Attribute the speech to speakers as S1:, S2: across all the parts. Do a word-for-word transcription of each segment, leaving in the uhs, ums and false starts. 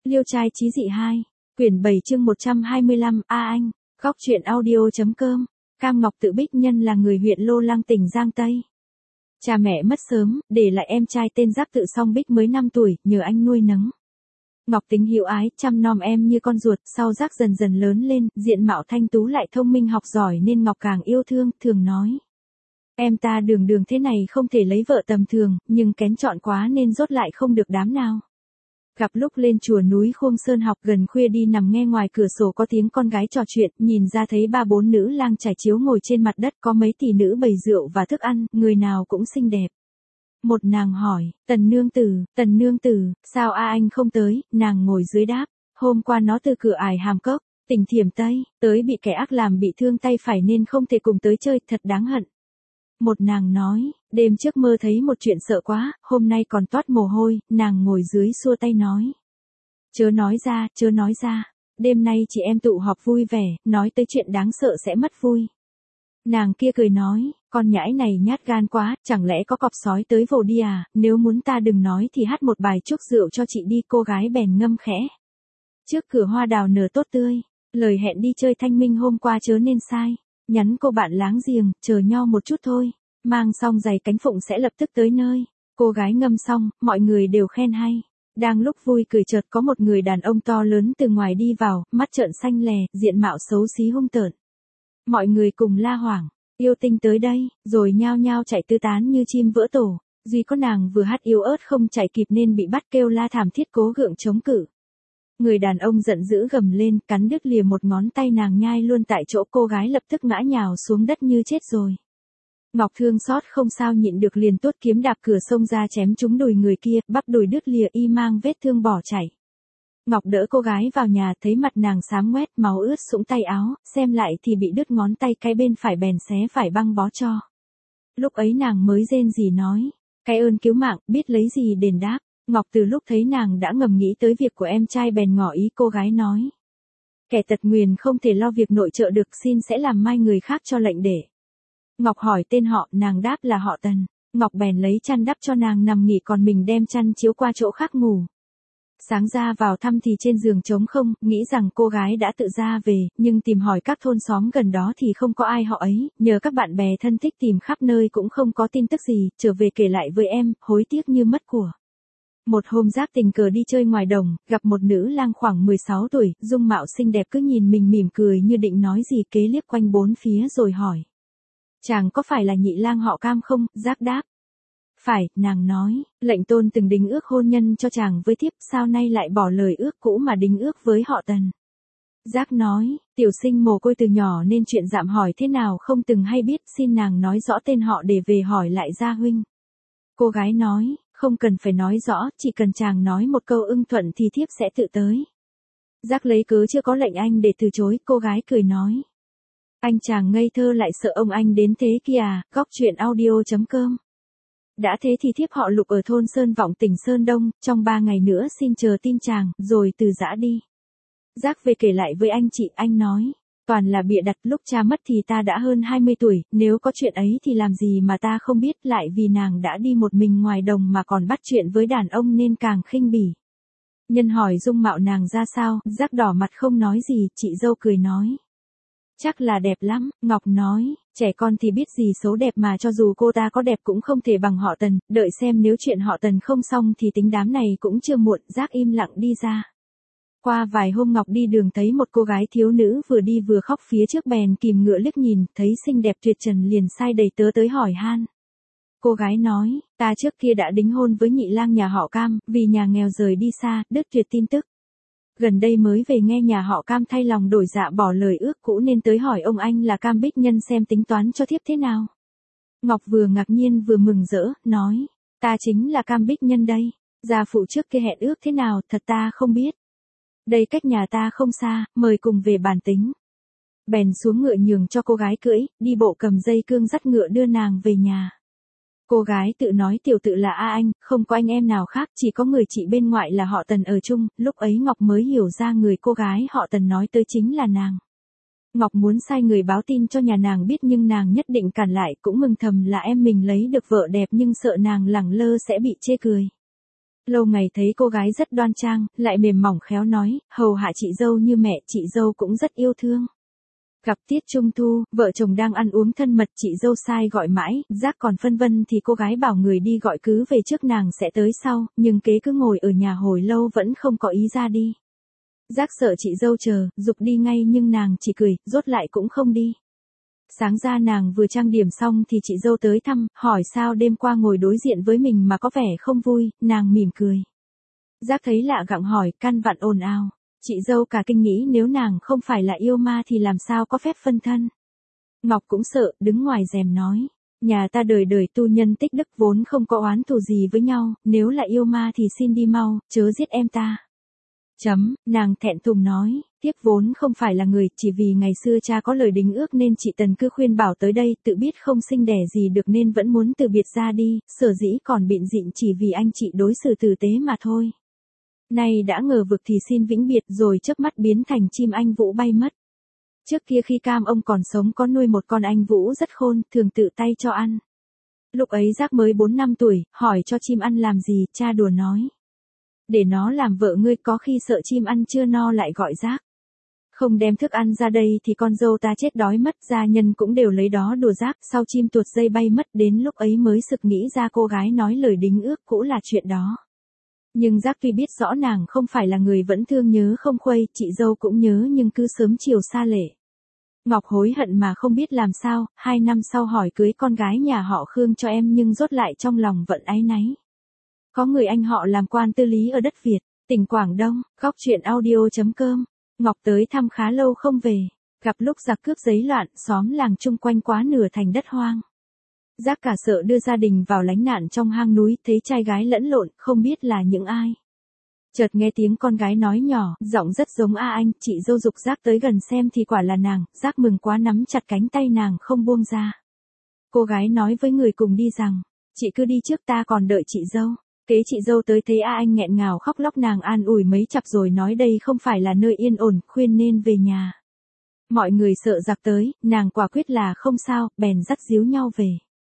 S1: Liêu trai chí dị hai, quyển bảy chương một trăm hai mươi lăm, A Anh, góc truyện audio.com, Cam Ngọc tự Bích Nhân là người huyện Lô Lăng tỉnh Giang Tây. Cha mẹ mất sớm, để lại em trai tên Giác Tự Song Bích mới năm tuổi, nhờ anh nuôi nấng. Ngọc tính hiếu ái, chăm nom em như con ruột, sau Giác dần dần lớn lên, diện mạo thanh tú lại thông minh học giỏi nên Ngọc càng yêu thương, thường nói. Em ta đường đường thế này không thể lấy vợ tầm thường, nhưng kén chọn quá nên rốt lại không được đám nào. Gặp lúc lên chùa núi Khôm Sơn học gần khuya đi nằm nghe ngoài cửa sổ có tiếng con gái trò chuyện, nhìn ra thấy ba bốn nữ lang trải chiếu ngồi trên mặt đất, có mấy tỷ nữ bày rượu và thức ăn, người nào cũng xinh đẹp. Một nàng hỏi, Tần nương tử, Tần nương tử, sao A Anh không tới? Nàng ngồi dưới đáp, hôm qua nó từ cửa ải Hàm Cốc, tỉnh Thiểm Tây, tới bị kẻ ác làm bị thương tay phải nên không thể cùng tới chơi, thật đáng hận. Một nàng nói, đêm trước mơ thấy một chuyện sợ quá, hôm nay còn toát mồ hôi, nàng ngồi dưới xua tay nói. Chớ nói ra, chớ nói ra, đêm nay chị em tụ họp vui vẻ, nói tới chuyện đáng sợ sẽ mất vui. Nàng kia cười nói, con nhãi này nhát gan quá, chẳng lẽ có cọp sói tới vồ đi à, nếu muốn ta đừng nói thì hát một bài chúc rượu cho chị đi, cô gái bèn ngâm khẽ. Trước cửa hoa đào nở tốt tươi, lời hẹn đi chơi thanh minh hôm qua chớ nên sai. Nhắn cô bạn láng giềng, chờ nho một chút thôi, mang xong giày cánh phụng sẽ lập tức tới nơi. Cô gái ngâm xong, mọi người đều khen hay. Đang lúc vui cười chợt có một người đàn ông to lớn từ ngoài đi vào, mắt trợn xanh lè, diện mạo xấu xí hung tợn. Mọi người cùng la hoảng, yêu tinh tới đây, rồi nhao nhao chạy tứ tán như chim vỡ tổ. Duy có nàng vừa hát yếu ớt không chạy kịp nên bị bắt kêu la thảm thiết cố gượng chống cự. Người đàn ông giận dữ gầm lên, cắn đứt lìa một ngón tay nàng nhai luôn tại chỗ, cô gái lập tức ngã nhào xuống đất như chết rồi. Ngọc thương xót không sao nhịn được liền tuốt kiếm đạp cửa xông ra chém trúng đùi người kia, bắp đùi đứt lìa y mang vết thương bỏ chảy. Ngọc đỡ cô gái vào nhà, thấy mặt nàng xám ngoét, máu ướt sũng tay áo, xem lại thì bị đứt ngón tay, cái bên phải bèn xé phải băng bó cho. Lúc ấy nàng mới rên rỉ nói, cái ơn cứu mạng, biết lấy gì đền đáp. Ngọc từ lúc thấy nàng đã ngầm nghĩ tới việc của em trai bèn ngỏ ý, cô gái nói. Kẻ tật nguyền không thể lo việc nội trợ được, xin sẽ làm mai người khác cho lệnh để. Ngọc hỏi tên họ, nàng đáp là họ Tần. Ngọc bèn lấy chăn đắp cho nàng nằm nghỉ, còn mình đem chăn chiếu qua chỗ khác ngủ. Sáng ra vào thăm thì trên giường trống không, nghĩ rằng cô gái đã tự ra về, nhưng tìm hỏi các thôn xóm gần đó thì không có ai họ ấy, nhờ các bạn bè thân thích tìm khắp nơi cũng không có tin tức gì, trở về kể lại với em, hối tiếc như mất của. Một hôm Giác tình cờ đi chơi ngoài đồng, gặp một nữ lang khoảng mười sáu tuổi, dung mạo xinh đẹp cứ nhìn mình mỉm cười như định nói gì, kế liếc quanh bốn phía rồi hỏi. Chàng có phải là nhị lang họ Cam không? Giác đáp. Phải, nàng nói, lệnh tôn từng đính ước hôn nhân cho chàng với thiếp, sao nay lại bỏ lời ước cũ mà đính ước với họ Tần. Giác nói, tiểu sinh mồ côi từ nhỏ nên chuyện dạm hỏi thế nào không từng hay biết, xin nàng nói rõ tên họ để về hỏi lại gia huynh. Cô gái nói, không cần phải nói rõ, chỉ cần chàng nói một câu ưng thuận thì thiếp sẽ tự tới. Giác lấy cớ chưa có lệnh anh để từ chối, cô gái cười nói. Anh chàng ngây thơ lại sợ ông anh đến thế kìa, góc truyện audio.com. Đã thế thì thiếp họ Lục ở thôn Sơn Vọng tỉnh Sơn Đông, trong ba ngày nữa xin chờ tin chàng, rồi từ giã đi. Giác về kể lại với anh chị, anh nói. Toàn là bịa đặt, lúc cha mất thì ta đã hơn hai mươi tuổi, nếu có chuyện ấy thì làm gì mà ta không biết, lại vì nàng đã đi một mình ngoài đồng mà còn bắt chuyện với đàn ông nên càng khinh bỉ. Nhân hỏi dung mạo nàng ra sao, Giác đỏ mặt không nói gì, chị dâu cười nói. Chắc là đẹp lắm, Ngọc nói, trẻ con thì biết gì xấu đẹp mà cho dù cô ta có đẹp cũng không thể bằng họ Tần, đợi xem nếu chuyện họ Tần không xong thì tính đám này cũng chưa muộn, Giác im lặng đi ra. Qua vài hôm Ngọc đi đường thấy một cô gái thiếu nữ vừa đi vừa khóc phía trước bèn kìm ngựa liếc nhìn, thấy xinh đẹp tuyệt trần liền sai đầy tớ tới hỏi han. Cô gái nói, ta trước kia đã đính hôn với nhị lang nhà họ Cam, vì nhà nghèo rời đi xa, đứt tuyệt tin tức. Gần đây mới về nghe nhà họ Cam thay lòng đổi dạ bỏ lời ước cũ nên tới hỏi ông anh là Cam Bích Nhân xem tính toán cho thiếp thế nào. Ngọc vừa ngạc nhiên vừa mừng rỡ, nói, ta chính là Cam Bích Nhân đây, gia phụ trước kia hẹn ước thế nào, thật ta không biết. Đây cách nhà ta không xa, mời cùng về bàn tính. Bèn xuống ngựa nhường cho cô gái cưỡi, đi bộ cầm dây cương dắt ngựa đưa nàng về nhà. Cô gái tự nói tiểu tự là A Anh, không có anh em nào khác, chỉ có người chị bên ngoại là họ Tần ở chung, lúc ấy Ngọc mới hiểu ra người cô gái họ Tần nói tới chính là nàng. Ngọc muốn sai người báo tin cho nhà nàng biết nhưng nàng nhất định cản lại, cũng mừng thầm là em mình lấy được vợ đẹp nhưng sợ nàng lẳng lơ sẽ bị chê cười. Lâu ngày thấy cô gái rất đoan trang, lại mềm mỏng khéo nói, hầu hạ chị dâu như mẹ, chị dâu cũng rất yêu thương. Gặp tiết trung thu, vợ chồng đang ăn uống thân mật, chị dâu sai gọi mãi, Giác còn phân vân thì cô gái bảo người đi gọi cứ về trước nàng sẽ tới sau, nhưng kế cứ ngồi ở nhà hồi lâu vẫn không có ý ra đi. Giác sợ chị dâu chờ, giục đi ngay nhưng nàng chỉ cười, rốt lại cũng không đi. Sáng ra nàng vừa trang điểm xong thì chị dâu tới thăm, hỏi sao đêm qua ngồi đối diện với mình mà có vẻ không vui, nàng mỉm cười. Giác thấy lạ gặng hỏi, căn vặn ồn ào. Chị dâu cả kinh nghĩ nếu nàng không phải là yêu ma thì làm sao có phép phân thân. Ngọc cũng sợ, đứng ngoài rèm nói. Nhà ta đời đời tu nhân tích đức vốn không có oán thù gì với nhau, nếu là yêu ma thì xin đi mau, chớ giết em ta. Chấm, nàng thẹn thùng nói, tiếc vốn không phải là người, chỉ vì ngày xưa cha có lời đính ước nên chị Tần cứ khuyên bảo tới đây, tự biết không sinh đẻ gì được nên vẫn muốn từ biệt ra đi, sở dĩ còn bịn dịn chỉ vì anh chị đối xử tử tế mà thôi. Nay đã ngờ vực thì xin vĩnh biệt rồi chớp mắt biến thành chim anh vũ bay mất. Trước kia khi cam ông còn sống có nuôi một con anh vũ rất khôn, thường tự tay cho ăn. Lúc ấy Giác mới bốn năm tuổi, hỏi cho chim ăn làm gì, cha đùa nói. Để nó làm vợ ngươi, có khi sợ chim ăn chưa no lại gọi Giác. Không đem thức ăn ra đây thì con dâu ta chết đói mất, gia nhân cũng đều lấy đó đùa Giác, sau chim tuột dây bay mất, đến lúc ấy mới sực nghĩ ra cô gái nói lời đính ước cũ là chuyện đó. Nhưng Giác tuy biết rõ nàng không phải là người vẫn thương nhớ không khuây, chị dâu cũng nhớ nhưng cứ sớm chiều xa lệ. Ngọc hối hận mà không biết làm sao, hai năm sau hỏi cưới con gái nhà họ Khương cho em nhưng rốt lại trong lòng vẫn áy náy. Có người anh họ làm quan tư lý ở đất Việt, tỉnh Quảng Đông, góc truyện audio chấm com. Ngọc tới thăm khá lâu không về, gặp lúc giặc cướp giấy loạn, xóm làng chung quanh quá nửa thành đất hoang. Giác cả sợ đưa gia đình vào lánh nạn trong hang núi, thấy trai gái lẫn lộn, không biết là những ai. Chợt nghe tiếng con gái nói nhỏ, giọng rất giống A Anh, chị dâu dục Giác tới gần xem thì quả là nàng, Giác mừng quá nắm chặt cánh tay nàng không buông ra. Cô gái nói với người cùng đi rằng, chị cứ đi trước ta còn đợi chị dâu. Kế chị dâu tới thấy A Anh nghẹn ngào khóc lóc, nàng an ủi mấy chặp rồi nói đây không phải là nơi yên ổn, khuyên nên về nhà. Mọi người sợ giặc tới, nàng quả quyết là không sao, bèn dắt díu nhau về.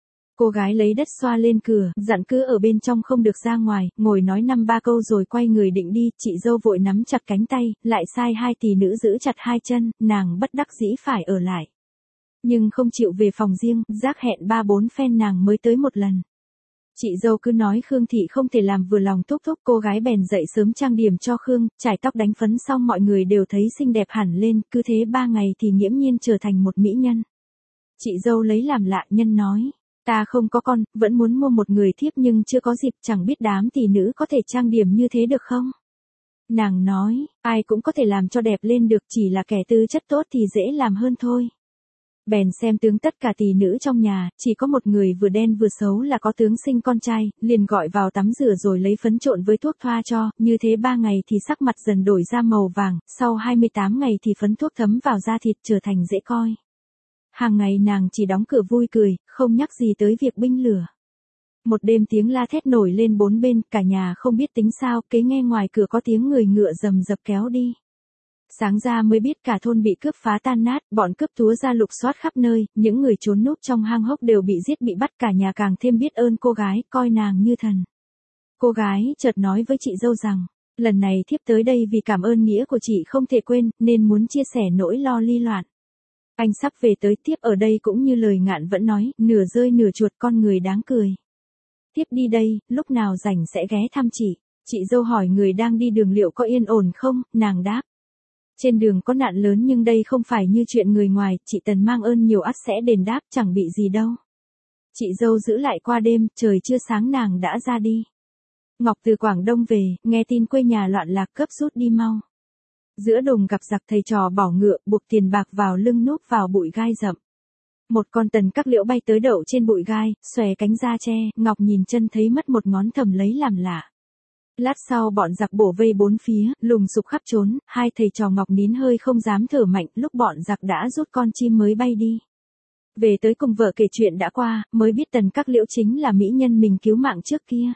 S1: Cô gái lấy đất xoa lên cửa, dặn cứ ở bên trong không được ra ngoài, ngồi nói năm ba câu rồi quay người định đi, chị dâu vội nắm chặt cánh tay, lại sai hai tỷ nữ giữ chặt hai chân, nàng bất đắc dĩ phải ở lại. Nhưng không chịu về phòng riêng, Giác hẹn ba bốn phen nàng mới tới một lần. Chị dâu cứ nói Khương thị không thể làm vừa lòng thúc thúc, cô gái bèn dậy sớm trang điểm cho Khương, trải tóc đánh phấn xong mọi người đều thấy xinh đẹp hẳn lên, cứ thế ba ngày thì nghiễm nhiên trở thành một mỹ nhân. Chị dâu lấy làm lạ, nhân nói. Ta không có con, vẫn muốn mua một người thiếp nhưng chưa có dịp, chẳng biết đám tỷ nữ có thể trang điểm như thế được không? Nàng nói, ai cũng có thể làm cho đẹp lên được, chỉ là kẻ tư chất tốt thì dễ làm hơn thôi. Bèn xem tướng tất cả tỷ nữ trong nhà, chỉ có một người vừa đen vừa xấu là có tướng sinh con trai, liền gọi vào tắm rửa rồi lấy phấn trộn với thuốc thoa cho, như thế ba ngày thì sắc mặt dần đổi ra màu vàng, sau hai mươi tám ngày thì phấn thuốc thấm vào da thịt trở thành dễ coi. Hàng ngày nàng chỉ đóng cửa vui cười, không nhắc gì tới việc binh lửa. Một đêm tiếng la thét nổi lên bốn bên, cả nhà không biết tính sao, kế nghe ngoài cửa có tiếng người ngựa rầm rập kéo đi. Sáng ra mới biết cả thôn bị cướp phá tan nát, bọn cướp túa ra lục soát khắp nơi, những người trốn núp trong hang hốc đều bị giết bị bắt, cả nhà càng thêm biết ơn cô gái, coi nàng như thần. Cô gái chợt nói với chị dâu rằng, lần này thiếp tới đây vì cảm ơn nghĩa của chị không thể quên, nên muốn chia sẻ nỗi lo ly loạn. Anh sắp về tới, tiếp ở đây cũng như lời ngạn vẫn nói, nửa rơi nửa chuột, con người đáng cười. Tiếp đi đây, lúc nào rảnh sẽ ghé thăm chị. Chị dâu hỏi người đang đi đường liệu có yên ổn không, nàng đáp. Trên đường có nạn lớn nhưng đây không phải như chuyện người ngoài, chị Tần mang ơn nhiều ắt sẽ đền đáp, chẳng bị gì đâu. Chị dâu giữ lại qua đêm, trời chưa sáng nàng đã ra đi. Ngọc từ Quảng Đông về, nghe tin quê nhà loạn lạc cấp rút đi mau. Giữa đồng gặp giặc, thầy trò bỏ ngựa, buộc tiền bạc vào lưng núp vào bụi gai rậm. Một con tần các liễu bay tới đậu trên bụi gai, xòe cánh ra che, Ngọc nhìn chân thấy mất một ngón, thầm lấy làm lạ. Lát sau bọn giặc bổ vây bốn phía, lùng sục khắp trốn, hai thầy trò Ngọc nín hơi không dám thở mạnh, lúc bọn giặc đã rút con chim mới bay đi. Về tới cùng vợ kể chuyện đã qua, mới biết tần các liễu chính là mỹ nhân mình cứu mạng trước kia.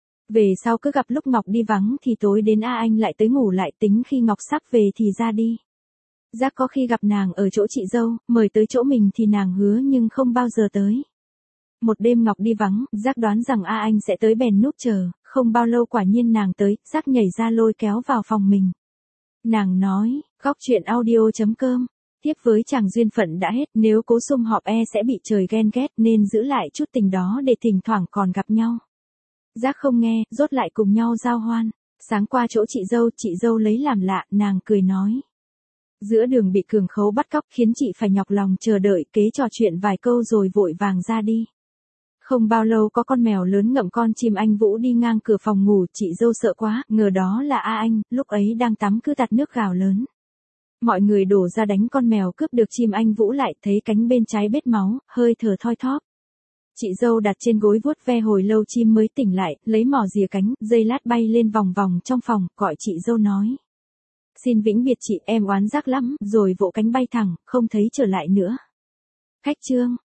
S1: Về sau cứ gặp lúc Ngọc đi vắng thì tối đến A Anh lại tới ngủ lại, tính khi Ngọc sắp về thì ra đi. Giác có khi gặp nàng ở chỗ chị dâu, mời tới chỗ mình thì nàng hứa nhưng không bao giờ tới. Một đêm Ngọc đi vắng, Giác đoán rằng A Anh sẽ tới bèn núp chờ, không bao lâu quả nhiên nàng tới, giác nhảy ra lôi kéo vào phòng mình. Nàng nói, góc chuyện audio.com, tiếp với chàng duyên phận đã hết, nếu cố sum họp e sẽ bị trời ghen ghét nên giữ lại chút tình đó để thỉnh thoảng còn gặp nhau. Giác không nghe, rốt lại cùng nhau giao hoan. Sáng qua chỗ chị dâu, chị dâu lấy làm lạ, nàng cười nói. Giữa đường bị cường khấu bắt cóc khiến chị phải nhọc lòng chờ đợi, kế trò chuyện vài câu rồi vội vàng ra đi. Không bao lâu có con mèo lớn ngậm con chim anh Vũ đi ngang cửa phòng ngủ, chị dâu sợ quá, ngờ đó là A Anh, lúc ấy đang tắm cứ tạt nước gào lớn. Mọi người đổ ra đánh con mèo cướp được chim anh Vũ lại, thấy cánh bên trái bết máu, hơi thở thoi thóp. Chị dâu đặt trên gối vuốt ve hồi lâu chim mới tỉnh lại, lấy mỏ rìa cánh, dây lát bay lên vòng vòng trong phòng, gọi chị dâu nói. Xin vĩnh biệt chị, em oán giác lắm, rồi vỗ cánh bay thẳng, không thấy trở lại nữa. Khách chương.